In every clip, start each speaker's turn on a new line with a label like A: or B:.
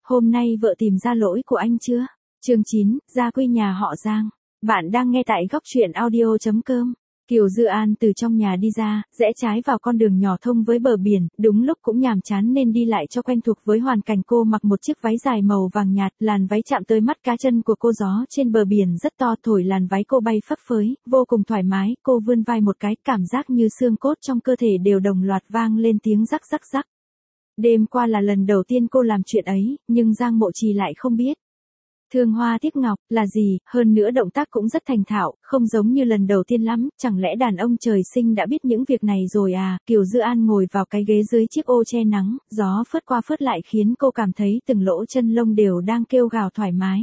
A: hôm nay vợ tìm ra lỗi của anh chưa? Chương 9, gia quy nhà họ Giang. Bạn đang nghe tại góc truyện audio.com. Kiều Dư An từ trong nhà đi ra, rẽ trái vào con đường nhỏ thông với bờ biển, đúng lúc cũng nhàm chán nên đi lại cho quen thuộc với hoàn cảnh. Cô mặc một chiếc váy dài màu vàng nhạt, làn váy chạm tới mắt cá chân của cô, gió trên bờ biển rất to thổi làn váy cô bay phấp phới, vô cùng thoải mái. Cô vươn vai một cái, cảm giác như xương cốt trong cơ thể đều đồng loạt vang lên tiếng rắc rắc rắc. Đêm qua là lần đầu tiên cô làm chuyện ấy, nhưng Giang Mộ Trì lại không biết. Thương hoa tiếc ngọc, là gì, hơn nữa động tác cũng rất thành thạo, không giống như lần đầu tiên lắm, chẳng lẽ đàn ông trời sinh đã biết những việc này rồi à? Kiều Dư An ngồi vào cái ghế dưới chiếc ô che nắng, gió phớt qua phớt lại khiến cô cảm thấy từng lỗ chân lông đều đang kêu gào thoải mái.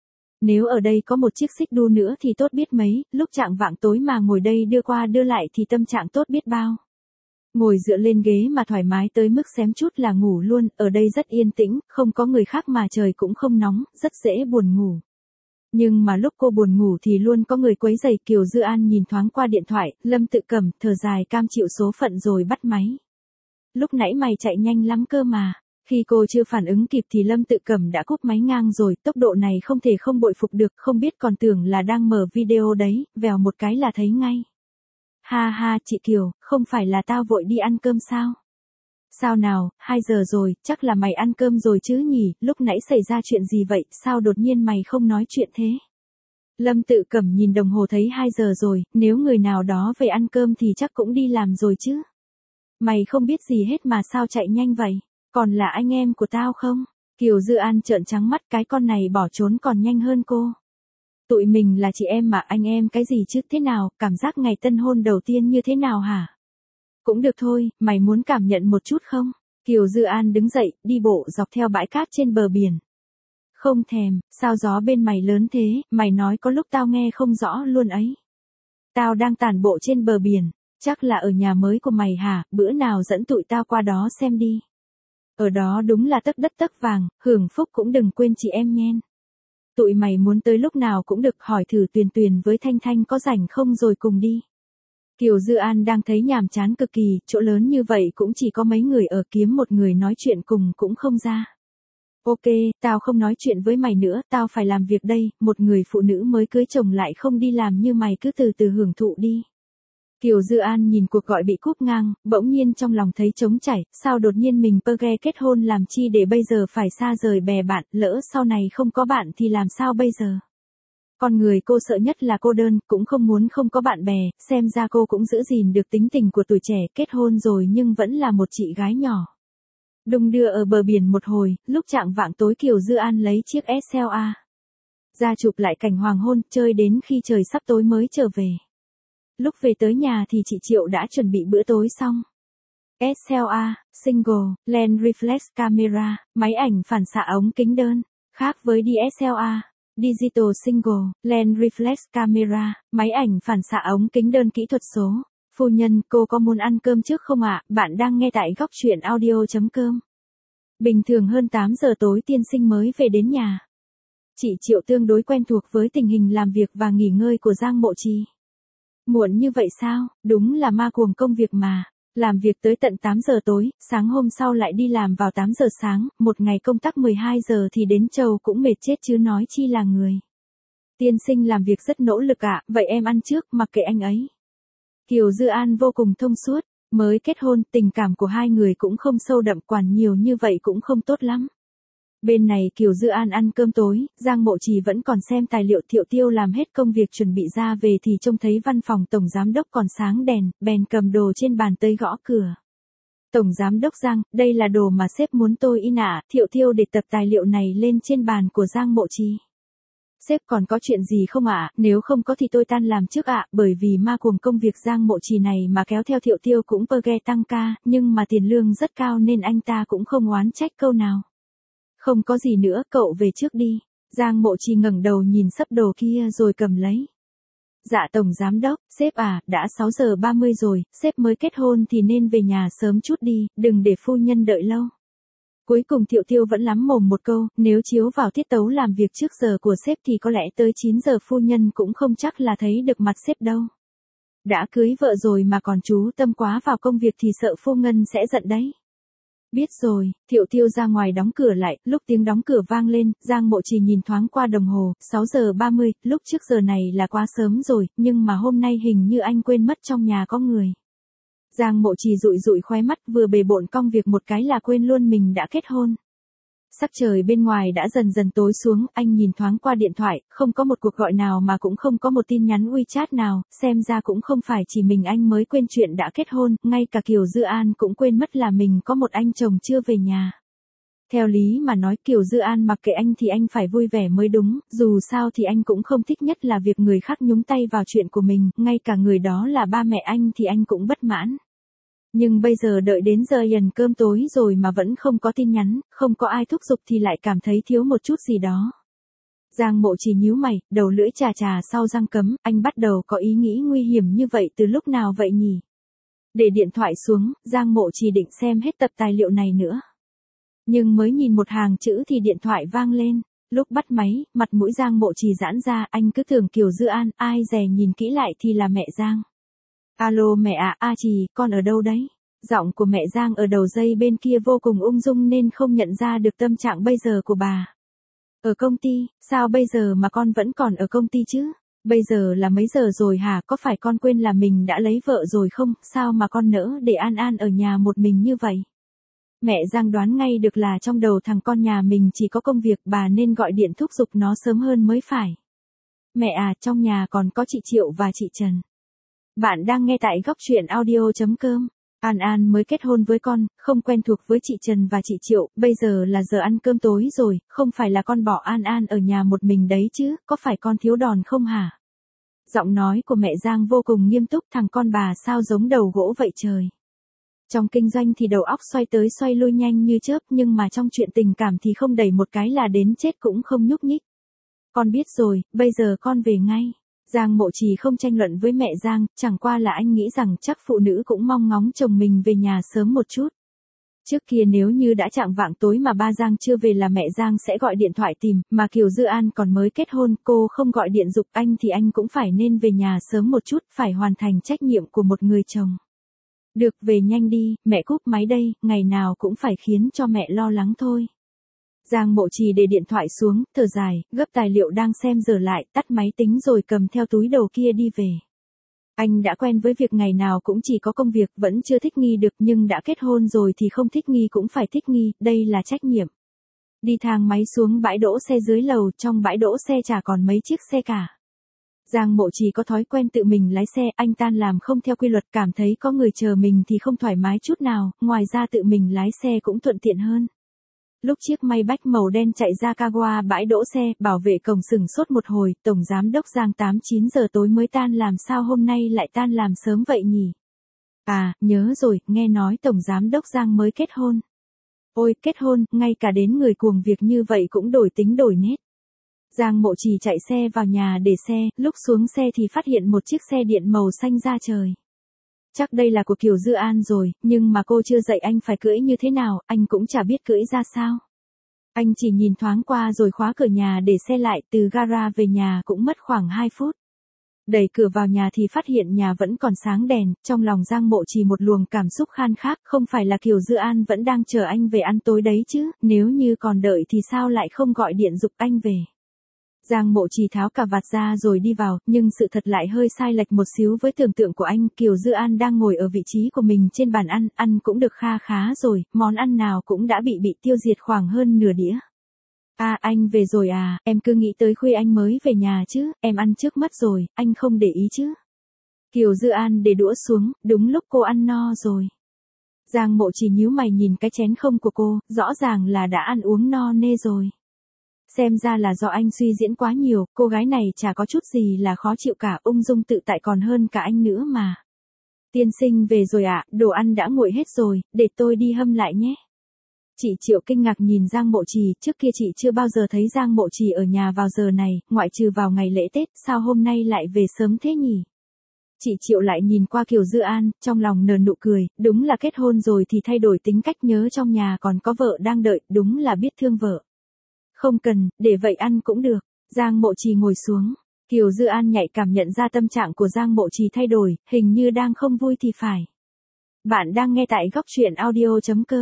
A: Nếu ở đây có một chiếc xích đu nữa thì tốt biết mấy, lúc chạng vạng tối mà ngồi đây đưa qua đưa lại thì tâm trạng tốt biết bao. Ngồi dựa lên ghế mà thoải mái tới mức xém chút là ngủ luôn, ở đây rất yên tĩnh, không có người khác mà trời cũng không nóng, rất dễ buồn ngủ. Nhưng mà lúc cô buồn ngủ thì luôn có người quấy rầy. Kiều Dư An nhìn thoáng qua điện thoại, Lâm Tự Cẩm, thở dài cam chịu số phận rồi bắt máy. Lúc nãy mày chạy nhanh lắm cơ mà. Khi cô chưa phản ứng kịp thì Lâm Tự Cẩm đã cúp máy ngang rồi, tốc độ này không thể không bội phục được, không biết còn tưởng là đang mở video đấy, vèo một cái là thấy ngay. Ha ha, chị Kiều, không phải là tao vội đi ăn cơm sao? Sao nào, 2 giờ rồi, chắc là mày ăn cơm rồi chứ nhỉ, lúc nãy xảy ra chuyện gì vậy, sao đột nhiên mày không nói chuyện thế? Lâm Tự Cẩm nhìn đồng hồ thấy 2 giờ rồi, nếu người nào đó về ăn cơm thì chắc cũng đi làm rồi chứ. Mày không biết gì hết mà sao chạy nhanh vậy, còn là anh em của tao không? Kiều Dư An trợn trắng mắt, cái con này bỏ trốn còn nhanh hơn cô. Tụi mình là chị em mà, anh em cái gì chứ, thế nào, cảm giác ngày tân hôn đầu tiên như thế nào hả? Cũng được thôi, mày muốn cảm nhận một chút không? Kiều Dư An đứng dậy, đi bộ dọc theo bãi cát trên bờ biển. Không thèm, sao gió bên mày lớn thế, mày nói có lúc tao nghe không rõ luôn ấy. Tao đang tản bộ trên bờ biển, chắc là ở nhà mới của mày hả, bữa nào dẫn tụi tao qua đó xem đi. Ở đó đúng là tấc đất tấc vàng, hưởng phúc cũng đừng quên chị em nhen. Tụi mày muốn tới lúc nào cũng được, hỏi thử Tuyền Tuyền với Thanh Thanh có rảnh không rồi cùng đi. Kiều Dư An đang thấy nhàm chán cực kỳ, chỗ lớn như vậy cũng chỉ có mấy người ở, kiếm một người nói chuyện cùng cũng không ra. Ok, tao không nói chuyện với mày nữa, tao phải làm việc đây, một người phụ nữ mới cưới chồng lại không đi làm như mày, cứ từ từ hưởng thụ đi. Kiều Dư An nhìn cuộc gọi bị cúp ngang, bỗng nhiên trong lòng thấy trống trải, sao đột nhiên mình ghe kết hôn làm chi để bây giờ phải xa rời bè bạn, lỡ sau này không có bạn thì làm sao bây giờ? Con người cô sợ nhất là cô đơn, cũng không muốn không có bạn bè, xem ra cô cũng giữ gìn được tính tình của tuổi trẻ, kết hôn rồi nhưng vẫn là một chị gái nhỏ. Đung đưa ở bờ biển một hồi, lúc chạng vạng tối Kiều Dư An lấy chiếc SLA ra chụp lại cảnh hoàng hôn, chơi đến khi trời sắp tối mới trở về. Lúc về tới nhà thì chị Triệu đã chuẩn bị bữa tối xong. SLA, Single, Lens Reflex Camera, máy ảnh phản xạ ống kính đơn. Khác với DSLR, Digital Single, Lens Reflex Camera, máy ảnh phản xạ ống kính đơn kỹ thuật số. Phu nhân, cô có muốn ăn cơm trước không ạ? Bạn đang nghe tại góc truyện audio.com. Bình thường hơn 8 giờ tối tiên sinh mới về đến nhà. Chị Triệu tương đối quen thuộc với tình hình làm việc và nghỉ ngơi của Giang Mộ Trì. Muộn như vậy sao, đúng là ma cuồng công việc mà. Làm việc tới tận 8 giờ tối, sáng hôm sau lại đi làm vào 8 giờ sáng, một ngày công tác 12 giờ thì đến trầu cũng mệt chết chứ nói chi là người. Tiên sinh làm việc rất nỗ lực ạ, vậy em ăn trước, mặc kệ anh ấy. Kiều Dư An vô cùng thông suốt, mới kết hôn, tình cảm của hai người cũng không sâu đậm, quản nhiều như vậy cũng không tốt lắm. Bên này Kiều Dư An ăn cơm tối, Giang Mộ Trì vẫn còn xem tài liệu. Thiệu Tiêu làm hết công việc chuẩn bị ra về thì trông thấy văn phòng tổng giám đốc còn sáng đèn, bèn cầm đồ trên bàn tới gõ cửa. Tổng giám đốc Giang, đây là đồ mà sếp muốn tôi in ạ. Thiệu Tiêu để tập tài liệu này lên trên bàn của Giang Mộ Trì. Sếp còn có chuyện gì không ạ? Nếu không có thì tôi tan làm trước ạ, bởi vì ma cuồng công việc Giang Mộ Trì này mà kéo theo Thiệu Tiêu cũng ghe tăng ca, nhưng mà tiền lương rất cao nên anh ta cũng không oán trách câu nào. Không có gì nữa, cậu về trước đi. Giang Mộ Trì ngẩng đầu nhìn sấp đồ kia rồi cầm lấy. Dạ tổng giám đốc, sếp à, đã 6 giờ 30 rồi, sếp mới kết hôn thì nên về nhà sớm chút đi, đừng để phu nhân đợi lâu. Cuối cùng Thiệu Tiêu vẫn lắm mồm một câu, nếu chiếu vào tiết tấu làm việc trước giờ của sếp thì có lẽ tới 9 giờ phu nhân cũng không chắc là thấy được mặt sếp đâu. Đã cưới vợ rồi mà còn chú tâm quá vào công việc thì sợ phu nhân sẽ giận đấy. Biết rồi, Thiệu Tiêu ra ngoài đóng cửa lại, lúc tiếng đóng cửa vang lên, Giang Mộ Trì nhìn thoáng qua đồng hồ, 6 giờ 30, lúc trước giờ này là quá sớm rồi, nhưng mà hôm nay hình như anh quên mất trong nhà có người. Giang Mộ Trì dụi dụi khóe mắt, vừa bề bộn công việc một cái là quên luôn mình đã kết hôn. Sắc trời bên ngoài đã dần dần tối xuống, anh nhìn thoáng qua điện thoại, không có một cuộc gọi nào mà cũng không có một tin nhắn WeChat nào, xem ra cũng không phải chỉ mình anh mới quên chuyện đã kết hôn, ngay cả Kiều Dư An cũng quên mất là mình có một anh chồng chưa về nhà. Theo lý mà nói Kiều Dư An mặc kệ anh thì anh phải vui vẻ mới đúng, dù sao thì anh cũng không thích nhất là việc người khác nhúng tay vào chuyện của mình, ngay cả người đó là ba mẹ anh thì anh cũng bất mãn. Nhưng bây giờ đợi đến giờ dần cơm tối rồi mà vẫn không có tin nhắn, không có ai thúc giục thì lại cảm thấy thiếu một chút gì đó. Giang Mộ Trì nhíu mày, đầu lưỡi chà chà sau răng cấm, anh bắt đầu có ý nghĩ nguy hiểm như vậy từ lúc nào vậy nhỉ? Để điện thoại xuống, Giang Mộ Trì định xem hết tập tài liệu này nữa. Nhưng mới nhìn một hàng chữ thì điện thoại vang lên. Lúc bắt máy, mặt mũi Giang Mộ Trì giãn ra, anh cứ tưởng Kiều Dư An, ai dè nhìn kỹ lại thì là mẹ Giang. Alo mẹ à, A Trì, con ở đâu đấy? Giọng của mẹ Giang ở đầu dây bên kia vô cùng ung dung nên không nhận ra được tâm trạng bây giờ của bà. Ở công ty, sao bây giờ mà con vẫn còn ở công ty chứ? Bây giờ là mấy giờ rồi hả? Có phải con quên là mình đã lấy vợ rồi không? Sao mà con nỡ để An An ở nhà một mình như vậy? Mẹ Giang đoán ngay được là trong đầu thằng con nhà mình chỉ có công việc, bà nên gọi điện thúc giục nó sớm hơn mới phải. Mẹ à, trong nhà còn có chị Triệu và chị Trần. Bạn đang nghe tại góc truyện audio.com. An An mới kết hôn với con, không quen thuộc với chị Trần và chị Triệu, bây giờ là giờ ăn cơm tối rồi, không phải là con bỏ An An ở nhà một mình đấy chứ, có phải con thiếu đòn không hả? Giọng nói của mẹ Giang vô cùng nghiêm túc, thằng con bà sao giống đầu gỗ vậy trời. Trong kinh doanh thì đầu óc xoay tới xoay lui nhanh như chớp, nhưng mà trong chuyện tình cảm thì không đẩy một cái là đến chết cũng không nhúc nhích. Con biết rồi, bây giờ con về ngay. Giang Mộ Trì không tranh luận với mẹ Giang, chẳng qua là anh nghĩ rằng chắc phụ nữ cũng mong ngóng chồng mình về nhà sớm một chút. Trước kia nếu như đã chạng vạng tối mà ba Giang chưa về là mẹ Giang sẽ gọi điện thoại tìm, mà Kiều Dư An còn mới kết hôn, cô không gọi điện giục anh thì anh cũng phải nên về nhà sớm một chút, phải hoàn thành trách nhiệm của một người chồng. Được, về nhanh đi, mẹ cúp máy đây, ngày nào cũng phải khiến cho mẹ lo lắng thôi. Giang Mộ Trì để điện thoại xuống, thở dài, gấp tài liệu đang xem giờ lại, tắt máy tính rồi cầm theo túi đồ kia đi về. Anh đã quen với việc ngày nào cũng chỉ có công việc, vẫn chưa thích nghi được, nhưng đã kết hôn rồi thì không thích nghi cũng phải thích nghi, đây là trách nhiệm. Đi thang máy xuống bãi đỗ xe dưới lầu, trong bãi đỗ xe chả còn mấy chiếc xe cả. Giang Mộ Trì có thói quen tự mình lái xe, anh tan làm không theo quy luật, cảm thấy có người chờ mình thì không thoải mái chút nào, ngoài ra tự mình lái xe cũng thuận tiện hơn. Lúc chiếc Maybach màu đen chạy ra ca qua bãi đỗ xe, bảo vệ cổng sửng sốt một hồi, Tổng Giám đốc Giang 8-9 giờ tối mới tan làm, sao hôm nay lại tan làm sớm vậy nhỉ? À, nhớ rồi, nghe nói Tổng Giám đốc Giang mới kết hôn. Ôi, kết hôn, ngay cả đến người cuồng việc như vậy cũng đổi tính đổi nết. Giang Mộ Trì chạy xe vào nhà để xe, lúc xuống xe thì phát hiện một chiếc xe điện màu xanh ra trời. Chắc đây là của Kiều Dư An rồi, nhưng mà cô chưa dạy anh phải cưỡi như thế nào, anh cũng chả biết cưỡi ra sao. Anh chỉ nhìn thoáng qua rồi khóa cửa nhà để xe lại, từ gara về nhà cũng mất khoảng 2 phút. Đẩy cửa vào nhà thì phát hiện nhà vẫn còn sáng đèn, trong lòng Giang Mộ Trì một luồng cảm xúc khan khác, không phải là Kiều Dư An vẫn đang chờ anh về ăn tối đấy chứ, nếu như còn đợi thì sao lại không gọi điện giục anh về. Giang Mộ Trì tháo cà vạt ra rồi đi vào, nhưng sự thật lại hơi sai lệch một xíu với tưởng tượng của anh. Kiều Dư An đang ngồi ở vị trí của mình trên bàn ăn, ăn cũng được kha khá rồi, món ăn nào cũng đã bị tiêu diệt khoảng hơn nửa đĩa. À, anh về rồi à, em cứ nghĩ tới khuya anh mới về nhà chứ, em ăn trước mất rồi, anh không để ý chứ. Kiều Dư An để đũa xuống, đúng lúc cô ăn no rồi. Giang Mộ Trì nhíu mày nhìn cái chén không của cô, rõ ràng là đã ăn uống no nê rồi. Xem ra là do anh suy diễn quá nhiều, cô gái này chả có chút gì là khó chịu cả, ung dung tự tại còn hơn cả anh nữa mà. Tiên sinh về rồi ạ, đồ ăn đã nguội hết rồi, để tôi đi hâm lại nhé. Chị Triệu kinh ngạc nhìn Giang Mộ Trì, trước kia chị chưa bao giờ thấy Giang Mộ Trì ở nhà vào giờ này, ngoại trừ vào ngày lễ Tết, sao hôm nay lại về sớm thế nhỉ? Chị Triệu lại nhìn qua Kiều Dư An, trong lòng nở nụ cười, đúng là kết hôn rồi thì thay đổi tính cách, nhớ trong nhà còn có vợ đang đợi, đúng là biết thương vợ. Không cần, để vậy ăn cũng được. Giang Mộ Trì ngồi xuống. Kiều Dư An nhạy cảm nhận ra tâm trạng của Giang Mộ Trì thay đổi, hình như đang không vui thì phải. Bạn đang nghe tại góc truyện audio.com.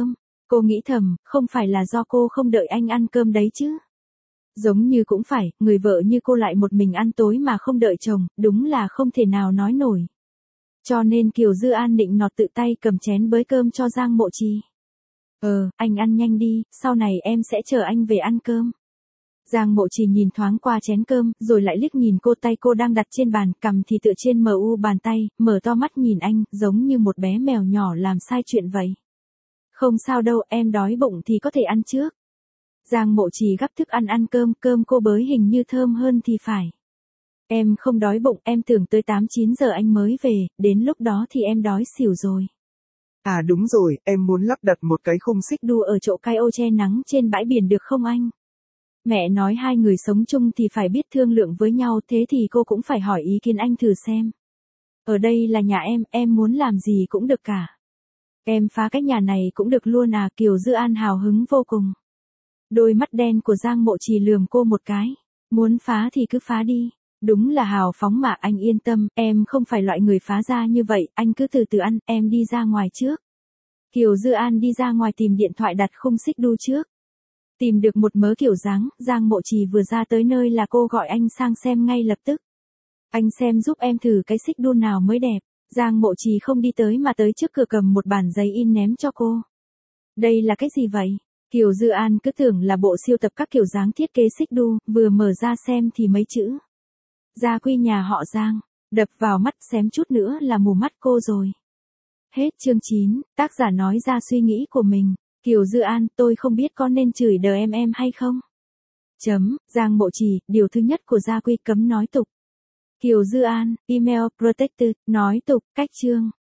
A: Cô nghĩ thầm, không phải là do cô không đợi anh ăn cơm đấy chứ. Giống như cũng phải, người vợ như cô lại một mình ăn tối mà không đợi chồng, đúng là không thể nào nói nổi. Cho nên Kiều Dư An định nọt tự tay cầm chén bới cơm cho Giang Mộ Trì. Anh ăn nhanh đi, sau này em sẽ chờ anh về ăn cơm. Giang Mộ Trì nhìn thoáng qua chén cơm, rồi lại liếc nhìn cô, tay cô đang đặt trên bàn, cằm thì tựa trên bàn tay, mở to mắt nhìn anh, giống như một bé mèo nhỏ làm sai chuyện vậy. Không sao đâu, em đói bụng thì có thể ăn trước. Giang Mộ Trì gắp thức ăn cơm cô bới hình như thơm hơn thì phải. Em không đói bụng, em tưởng tới 8-9 giờ anh mới về, đến lúc đó thì em đói xỉu rồi.
B: À đúng rồi, em muốn lắp đặt một cái khung xích
A: đu ở chỗ cây ô che nắng trên bãi biển được không anh? Mẹ nói hai người sống chung thì phải biết thương lượng với nhau, thế thì cô cũng phải hỏi ý kiến anh thử xem. Ở đây là nhà em muốn làm gì cũng được cả. Em phá cái nhà này cũng được luôn à, Kiều Dư An hào hứng vô cùng. Đôi mắt đen của Giang Mộ Trì lườm cô một cái. Muốn phá thì cứ phá đi. Đúng là hào phóng mà, anh yên tâm, em không phải loại người phá ra như vậy, anh cứ từ từ ăn, em đi ra ngoài trước. Kiều Dư An đi ra ngoài tìm điện thoại đặt khung xích đu trước. Tìm được một mớ kiểu dáng, Giang Mộ Trì vừa ra tới nơi là cô gọi anh sang xem ngay lập tức. Anh xem giúp em thử cái xích đu nào mới đẹp. Giang Mộ Trì không đi tới mà tới trước cửa cầm một bản giấy in ném cho cô. Đây là cái gì vậy? Kiều Dư An cứ tưởng là bộ siêu tập các kiểu dáng thiết kế xích đu, vừa mở ra xem thì mấy chữ. Gia quy nhà họ Giang, đập vào mắt xém chút nữa là mù mắt cô rồi. Hết chương 9, tác giả nói ra suy nghĩ của mình. Kiều Dư An, tôi không biết có nên chửi đờ em hay không? Giang Mộ Trì, điều thứ nhất của gia quy cấm nói tục. Kiều Dư An, email protected, nói tục, cách chương.